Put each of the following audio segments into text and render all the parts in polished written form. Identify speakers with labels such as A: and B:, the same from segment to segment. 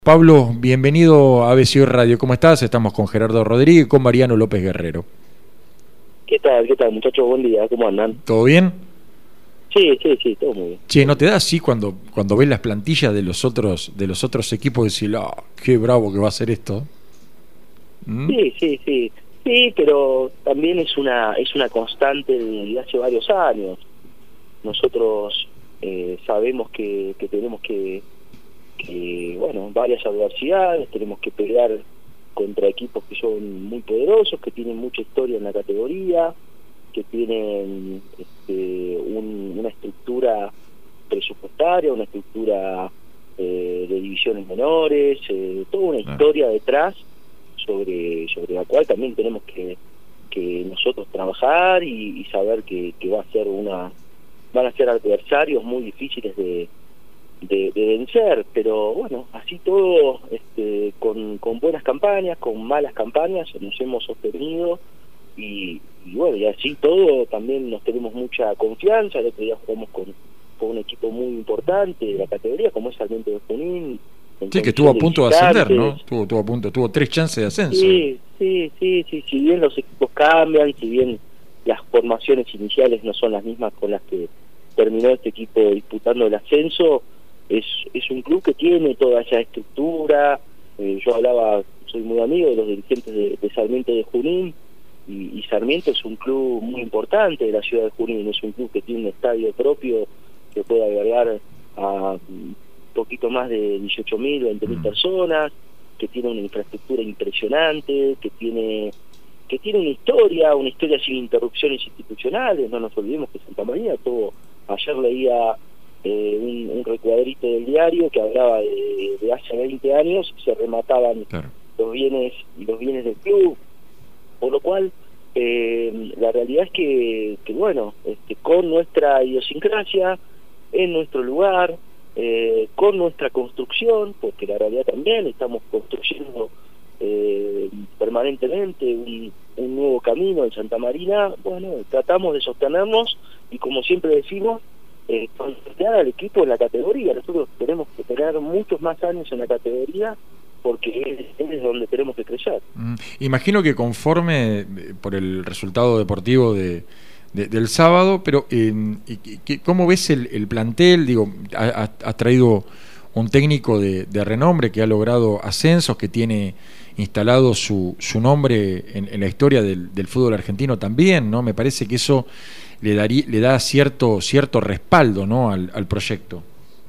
A: Pablo, bienvenido a BCO Radio. ¿Cómo estás? Estamos con Gerardo Rodríguez y con Mariano López Guerrero.
B: ¿Qué tal, muchachos? Buen día, ¿cómo andan?
A: ¿Todo bien?
B: Sí, todo muy bien.
A: Che, ¿no te da así cuando ves las plantillas de los otros equipos decir, qué bravo que va a ser esto? ¿Mm?
B: Sí, pero también es una constante de hace varios años. Nosotros sabemos que tenemos que varias adversidades, tenemos que pelear contra equipos que son muy poderosos, que tienen mucha historia en la categoría, que tienen una estructura presupuestaria, una estructura de divisiones menores, toda una historia detrás sobre la cual también tenemos que nosotros trabajar y saber que van a ser adversarios muy difíciles de vencer, pero bueno, así todo, con buenas campañas, con malas campañas nos hemos sostenido y bueno, y así todo también nos tenemos mucha confianza. El otro día jugamos con un equipo muy importante de la categoría como es Sarmiento de Junín.
A: Sí, que estuvo a punto de ascender, ¿no? Tuvo 3 chances de ascenso.
B: Sí, si bien los equipos cambian, si bien las formaciones iniciales no son las mismas con las que terminó este equipo disputando el ascenso, es un club que tiene toda esa estructura. Yo soy muy amigo de los dirigentes de Sarmiento de Junín, y Sarmiento es un club muy importante de la ciudad de Junín, es un club que tiene un estadio propio que puede albergar a un poquito más de 18.000, 20.000 personas, que tiene una infraestructura impresionante, que tiene una historia sin interrupciones institucionales. No nos olvidemos que Santa María ayer leía un recuadrito del diario que hablaba de hace 20 años se remataban los bienes del club, por lo cual la realidad es que bueno, con nuestra idiosincrasia, en nuestro lugar, con nuestra construcción, porque la realidad también estamos construyendo permanentemente un nuevo camino en Santa Marina. Bueno, tratamos de sostenernos y, como siempre decimos, consolidar al equipo en la categoría. Nosotros tenemos que tener muchos más años en la categoría porque es donde tenemos que crecer.
A: Imagino que conforme por el resultado deportivo del sábado, pero ¿cómo ves el plantel? Digo, has traído un técnico de renombre que ha logrado ascensos, que tiene instalado su nombre en la historia del fútbol argentino también, ¿no? Me parece que eso le da cierto respaldo, ¿no? al proyecto.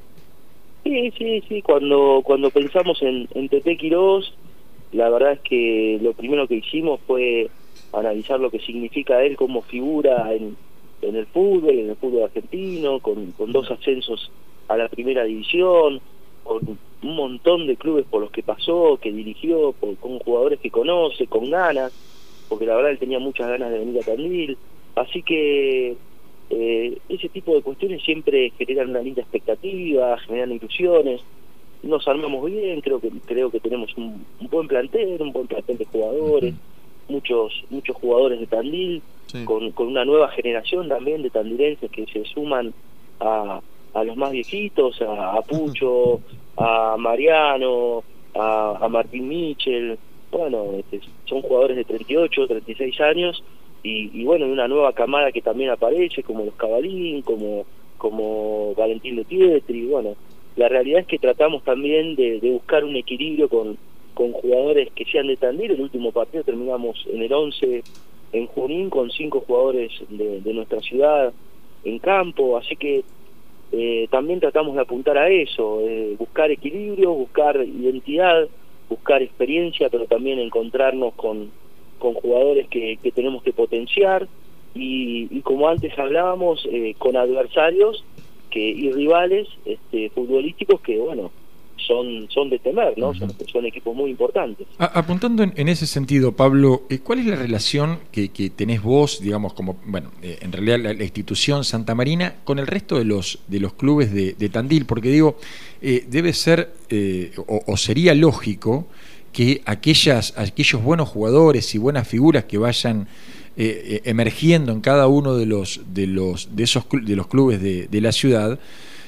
B: Sí, cuando pensamos en Tete Quirós, la verdad es que lo primero que hicimos fue analizar lo que significa él como figura en el fútbol argentino, con 2 ascensos a la primera división, con un montón de clubes por los que pasó, que dirigió, con jugadores que conoce, con ganas, porque la verdad él tenía muchas ganas de venir a Tandil. Así que ese tipo de cuestiones siempre generan una linda expectativa, generan ilusiones. Nos armamos bien, creo que tenemos un buen plantel de jugadores, muchos jugadores de Tandil, sí, con una nueva generación también de tandilenses que se suman a los más viejitos, a Pucho, a Mariano, a Martín Michel. Bueno, son jugadores de 38, 36 años, y bueno, una nueva camada que también aparece, como los Cabalín, como Valentín de Pietri. Bueno, la realidad es que tratamos también de buscar un equilibrio con jugadores que sean de Tandil. El último partido terminamos en el 11 en Junín con 5 jugadores de nuestra ciudad en campo, así que también tratamos de apuntar a eso, buscar equilibrio, buscar identidad, buscar experiencia, pero también encontrarnos con jugadores que tenemos que potenciar, y como antes hablábamos, con adversarios y rivales futbolísticos que, bueno, son de temer, ¿no? Son equipos muy importantes.
A: Apuntando en ese sentido, Pablo, ¿cuál es la relación que tenés vos, digamos, como, bueno, en realidad la institución Santa Marina, con el resto de los clubes de Tandil? Porque digo, debe ser o sería lógico que aquellos buenos jugadores y buenas figuras que vayan emergiendo en cada uno de los clubes de la ciudad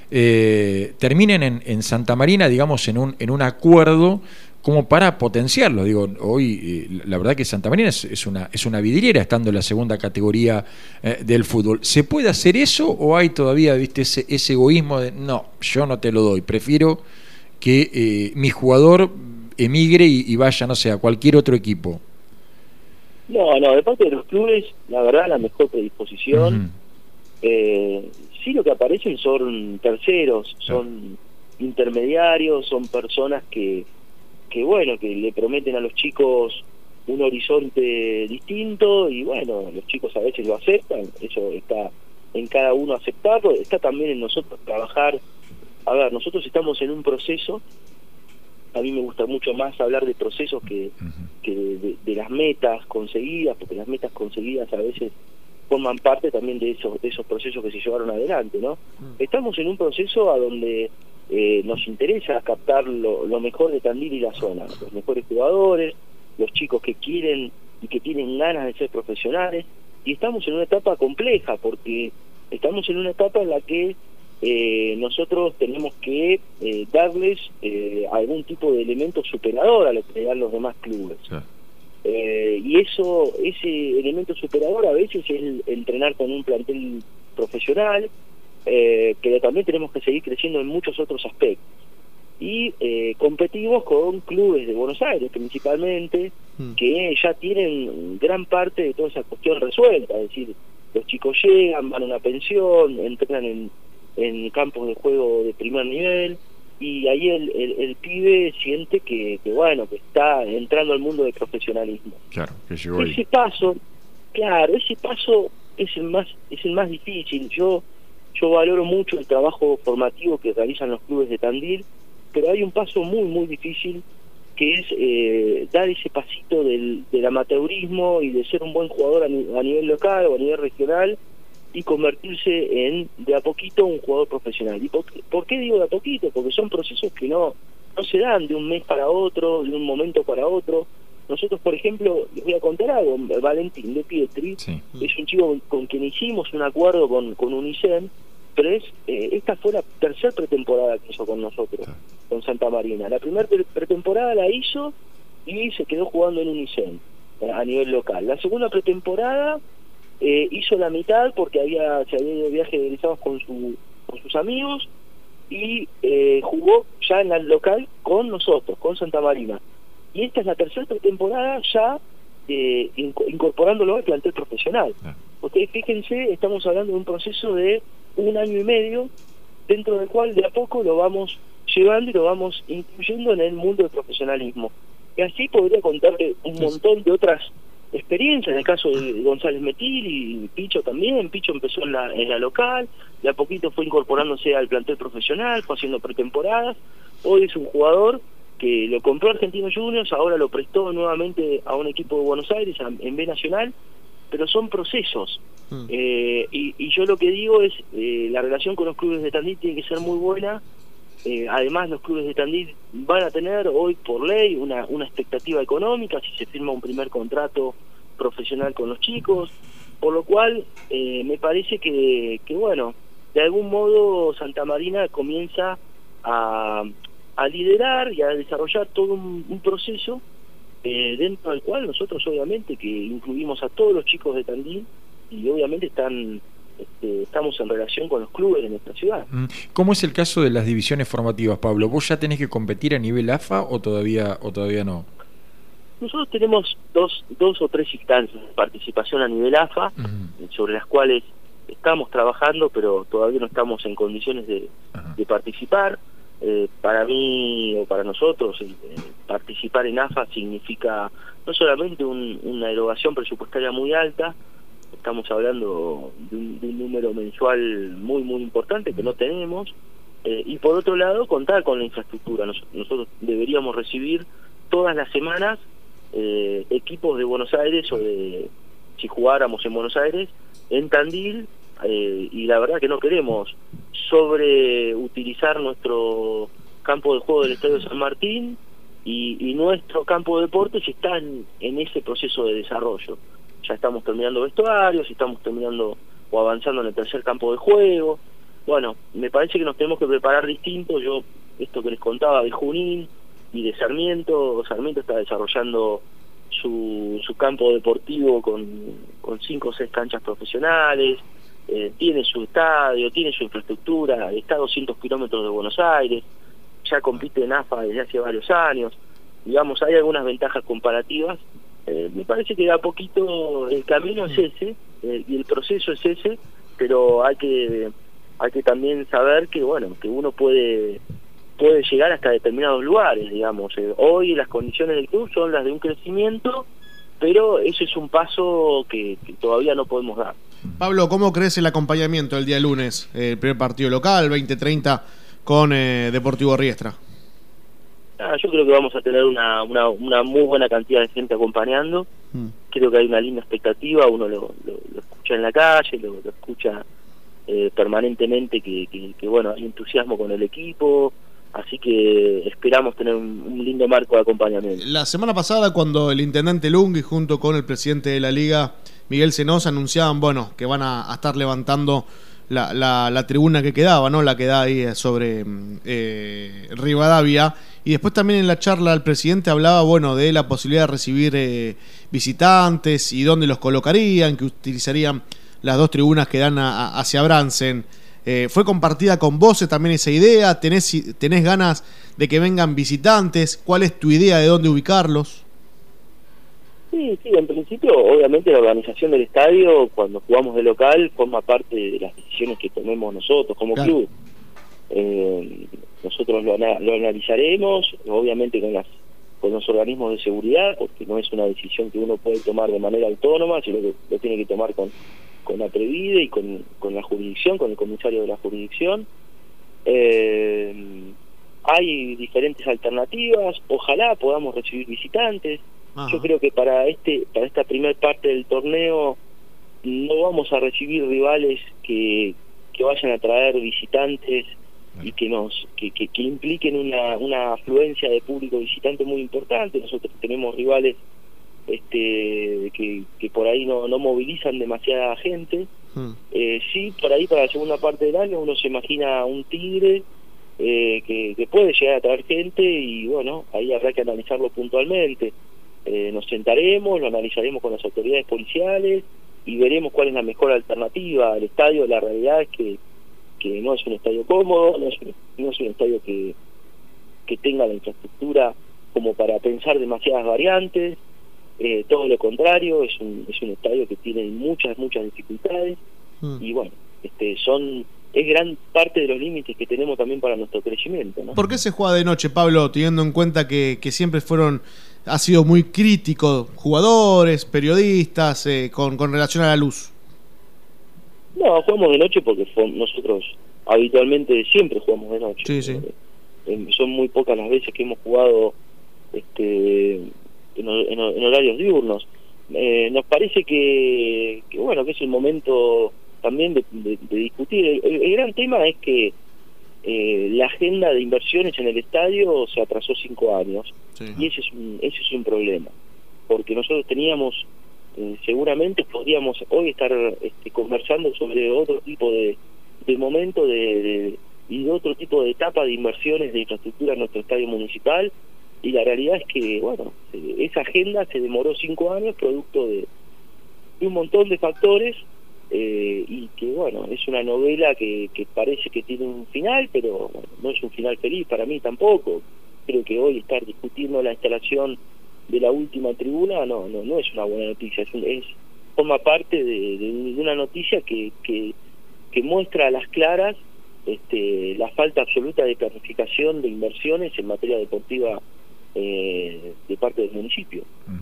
A: terminen en Santa Marina, digamos, en un acuerdo como para potenciarlo. Digo, hoy la verdad que Santa Marina es una vidriera estando en la segunda categoría del fútbol. ¿Se puede hacer eso o hay todavía, viste, ese egoísmo de no, yo no te lo doy, prefiero que mi jugador emigre y vaya, no sé, a cualquier otro equipo?
B: No, de parte de los clubes, la verdad, la mejor predisposición. Sí, lo que aparecen son terceros, son intermediarios, son personas que bueno, que le prometen a los chicos un horizonte distinto y bueno, los chicos a veces lo aceptan, eso está en cada uno aceptarlo, está también en nosotros trabajar. A ver, nosotros estamos en un proceso, a mí me gusta mucho más hablar de procesos que de las metas conseguidas, porque las metas conseguidas a veces forman parte también de esos procesos que se llevaron adelante, ¿no? Estamos en un proceso a donde nos interesa captar lo mejor de Tandil y la zona, los mejores jugadores, los chicos que quieren y que tienen ganas de ser profesionales, y estamos en una etapa compleja, porque estamos en una etapa en la que nosotros tenemos que darles algún tipo de elemento superador a lo que dan los demás clubes. Sí. Y ese elemento superador a veces es entrenar con un plantel profesional, pero también tenemos que seguir creciendo en muchos otros aspectos. Y competimos con clubes de Buenos Aires principalmente, que ya tienen gran parte de toda esa cuestión resuelta, es decir, los chicos llegan, van a una pensión, entrenan en campos de juego de primer nivel, y ahí el pibe siente que bueno, que está entrando al mundo del profesionalismo.
A: Claro, que llegó ahí.
B: Ese paso es el más difícil. Yo valoro mucho el trabajo formativo que realizan los clubes de Tandil, pero hay un paso muy difícil, que es dar ese pasito del amateurismo y de ser un buen jugador a nivel local o a nivel regional, y convertirse en, de a poquito, un jugador profesional. ¿Y por qué digo de a poquito? Porque son procesos que no se dan de un mes para otro, de un momento para otro. Nosotros, por ejemplo, les voy a contar algo. Valentín de Pietri, sí, es un chico con quien hicimos un acuerdo con UNICEN, pero esta fue la tercera pretemporada que hizo con nosotros, con Santa Marina. La primera pretemporada la hizo y se quedó jugando en UNICEN a nivel local. La segunda pretemporada hizo la mitad porque se había ido de viaje de egresados con sus amigos, y jugó ya en el local con nosotros, con Santa Marina. Y esta es la tercera pretemporada ya incorporándolo al plantel profesional. Ustedes fíjense, estamos hablando de un proceso de 1 año y medio, dentro del cual de a poco lo vamos llevando y lo vamos incluyendo en el mundo del profesionalismo. Y así podría contarle un montón de otras experiencias, en el caso de González Metil y Picho también. Picho empezó en la local, de a poquito fue incorporándose al plantel profesional, fue haciendo pretemporadas. Hoy es un jugador que lo compró Argentinos Juniors, ahora lo prestó nuevamente a un equipo de Buenos Aires, en B Nacional, pero son procesos. Y yo lo que digo es, la relación con los clubes de Tandil tiene que ser muy buena. Además, los clubes de Tandil van a tener hoy por ley una expectativa económica si se firma un primer contrato profesional con los chicos, por lo cual me parece que bueno, de algún modo Santa Marina comienza a liderar y a desarrollar todo un proceso dentro del cual nosotros obviamente que incluimos a todos los chicos de Tandil, y obviamente estamos en relación con los clubes de nuestra ciudad.
A: ¿Cómo es el caso de las divisiones formativas, Pablo? ¿Vos ya tenés que competir a nivel AFA o todavía no?
B: Nosotros tenemos dos o tres instancias de participación a nivel AFA, sobre las cuales estamos trabajando, pero todavía no estamos en condiciones de participar. Para mí o para nosotros, participar en AFA significa no solamente una erogación presupuestaria muy alta. Estamos hablando de un número mensual muy importante que no tenemos, y por otro lado contar con la infraestructura. Nosotros deberíamos recibir todas las semanas equipos de Buenos Aires, o si jugáramos en Buenos Aires, en Tandil, y la verdad que no queremos sobreutilizar nuestro campo de juego del Estadio San Martín, y nuestro campo de deportes está en ese proceso de desarrollo. Ya estamos terminando vestuarios, estamos terminando o avanzando en el tercer campo de juego. bueno, me parece que nos tenemos que preparar distinto. Yo, esto que les contaba de Junín y de Sarmiento está desarrollando su campo deportivo con 5 o 6 canchas profesionales, tiene su estadio, tiene su infraestructura, está a 200 kilómetros de Buenos Aires, ya compite en AFA desde hace varios años. Digamos, hay algunas ventajas comparativas. Me parece que de a poquito el camino es ese, y el proceso es ese, pero hay que también saber que, bueno, que uno puede llegar hasta determinados lugares, digamos. Hoy las condiciones del club son las de un crecimiento, pero eso es un paso que todavía no podemos dar.
C: Pablo, ¿cómo crees el acompañamiento el día lunes? El primer partido local, 20:30, con Deportivo Riestra.
B: Yo creo que vamos a tener una muy buena cantidad de gente acompañando. Creo que hay una linda expectativa, uno lo escucha en la calle, lo escucha permanentemente que bueno, hay entusiasmo con el equipo, así que esperamos tener un lindo marco de acompañamiento.
C: La semana pasada, cuando el intendente Lungui junto con el presidente de la Liga, Miguel Senoz, anunciaban, bueno, que van a estar levantando la tribuna que quedaba, ¿no? La que da ahí sobre Rivadavia. Y después también en la charla el presidente hablaba, bueno, de la posibilidad de recibir visitantes y dónde los colocarían, que utilizarían las 2 tribunas que dan hacia Bransen. ¿Fue compartida con vos también esa idea? ¿Tenés ganas de que vengan visitantes? ¿Cuál es tu idea de dónde ubicarlos?
B: Sí, en principio, obviamente la organización del estadio, cuando jugamos de local, forma parte de las decisiones que tomemos nosotros como club. Nosotros lo analizaremos, obviamente con los organismos de seguridad, porque no es una decisión que uno puede tomar de manera autónoma, sino que lo tiene que tomar con la Previde y con la jurisdicción, con el comisario de la jurisdicción. Hay diferentes alternativas, ojalá podamos recibir visitantes. Ajá. Yo creo que para esta primera parte del torneo no vamos a recibir rivales que vayan a traer visitantes y que impliquen una afluencia de público visitante muy importante. Nosotros tenemos rivales que por ahí no movilizan demasiada gente. Sí, por ahí para la segunda parte del año uno se imagina un Tigre que puede llegar a traer gente, y bueno, ahí habrá que analizarlo puntualmente. Nos sentaremos, lo analizaremos con las autoridades policiales y veremos cuál es la mejor alternativa. El estadio, la realidad es que no es un estadio cómodo, no es un estadio que tenga la infraestructura como para pensar demasiadas variantes. Todo lo contrario, es un estadio que tiene muchas dificultades, y bueno, es gran parte de los límites que tenemos también para nuestro crecimiento, ¿no?
C: ¿Por qué se juega de noche, Pablo, teniendo en cuenta que siempre ha sido muy crítico jugadores, periodistas, con relación a la luz?
B: No, jugamos de noche porque nosotros habitualmente siempre jugamos de noche.
C: Sí.
B: Son muy pocas las veces que hemos jugado en horarios diurnos. Nos parece que bueno, que es el momento también de discutir. El gran tema es que la agenda de inversiones en el estadio se atrasó 5 años, y ese es un problema, porque nosotros teníamos, seguramente podríamos hoy estar conversando sobre otro tipo de momento y de otro tipo de etapa de inversiones de infraestructura en nuestro estadio municipal. Y la realidad es que, bueno, esa agenda se demoró 5 años, producto de un montón de factores, y que, bueno, es una novela que parece que tiene un final, pero bueno, no es un final feliz para mí tampoco. Creo que hoy estar discutiendo la instalación de la última tribuna no es una buena noticia, forma parte de una noticia que muestra a las claras la falta absoluta de planificación de inversiones en materia deportiva de parte del municipio.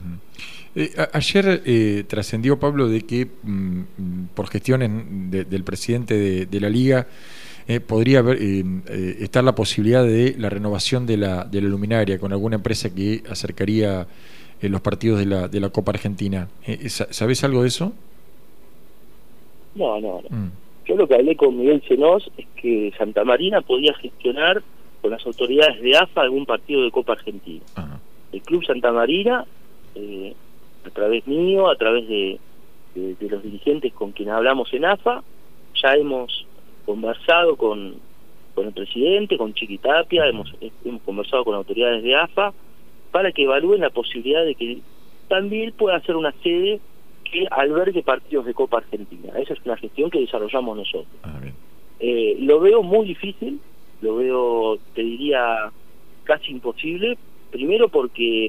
A: Ayer trascendió, Pablo, de que por gestiones del presidente de la Liga podría estar la posibilidad de la renovación de la luminaria con alguna empresa que acercaría los partidos de la Copa Argentina. ¿Sabés algo de eso?
B: No. Yo lo que hablé con Miguel Senoz es que Santa Marina podía gestionar con las autoridades de AFA algún partido de Copa Argentina. Ajá. El Club Santa Marina, a través mío, a través de los dirigentes con quienes hablamos en AFA, ya hemos conversado con el presidente, con Chiqui Tapia, hemos conversado con autoridades de AFA para que evalúen la posibilidad de que también pueda ser una sede que albergue partidos de Copa Argentina. Esa es una gestión que desarrollamos nosotros. Lo veo muy difícil, lo veo, te diría, casi imposible, primero porque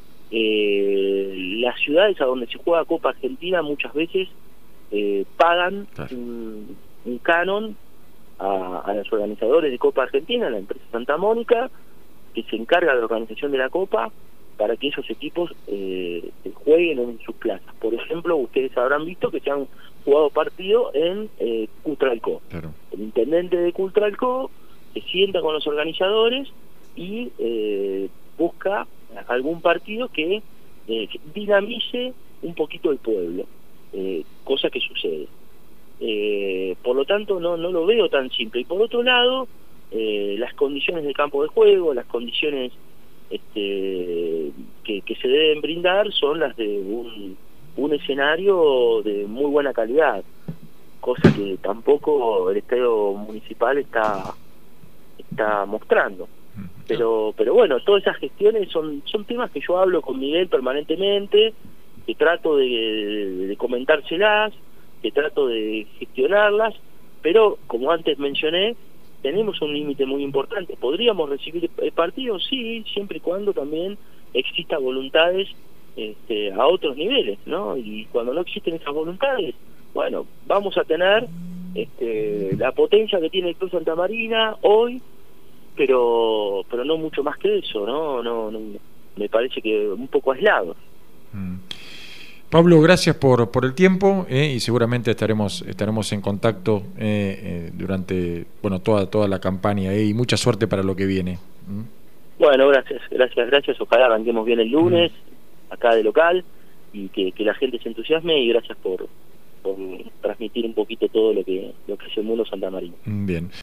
B: las ciudades a donde se juega Copa Argentina muchas veces pagan un canon a los organizadores de Copa Argentina, la empresa Santa Mónica, que se encarga de la organización de la Copa, para que esos equipos jueguen en sus plazas. Por ejemplo, ustedes habrán visto que se han jugado partidos en Cutralcó. Claro. El intendente de Cutralcó se sienta con los organizadores y busca algún partido que dinamice un poquito el pueblo, cosa que sucede. Por lo tanto no lo veo tan simple. Y por otro lado, las condiciones del campo de juego, las condiciones que se deben brindar son las de un escenario de muy buena calidad, cosa que tampoco el estadio municipal está mostrando. Pero bueno, todas esas gestiones son temas que yo hablo con Miguel permanentemente, que trato de comentárselas, que trato de gestionarlas, pero como antes mencioné, tenemos un límite muy importante. ¿Podríamos recibir partidos? Sí, siempre y cuando también exista voluntades a otros niveles, ¿no? Y cuando no existen esas voluntades, bueno, vamos a tener la potencia que tiene el Club Santa Marina hoy, pero no mucho más que eso, no me parece que un poco aislados.
A: Pablo, gracias por el tiempo y seguramente estaremos en contacto durante toda la campaña y mucha suerte para lo que viene.
B: Bueno, gracias. Ojalá arranquemos bien el lunes acá de local y que la gente se entusiasme, y gracias por transmitir un poquito todo lo que es el mundo Santa Marina.
A: Bien.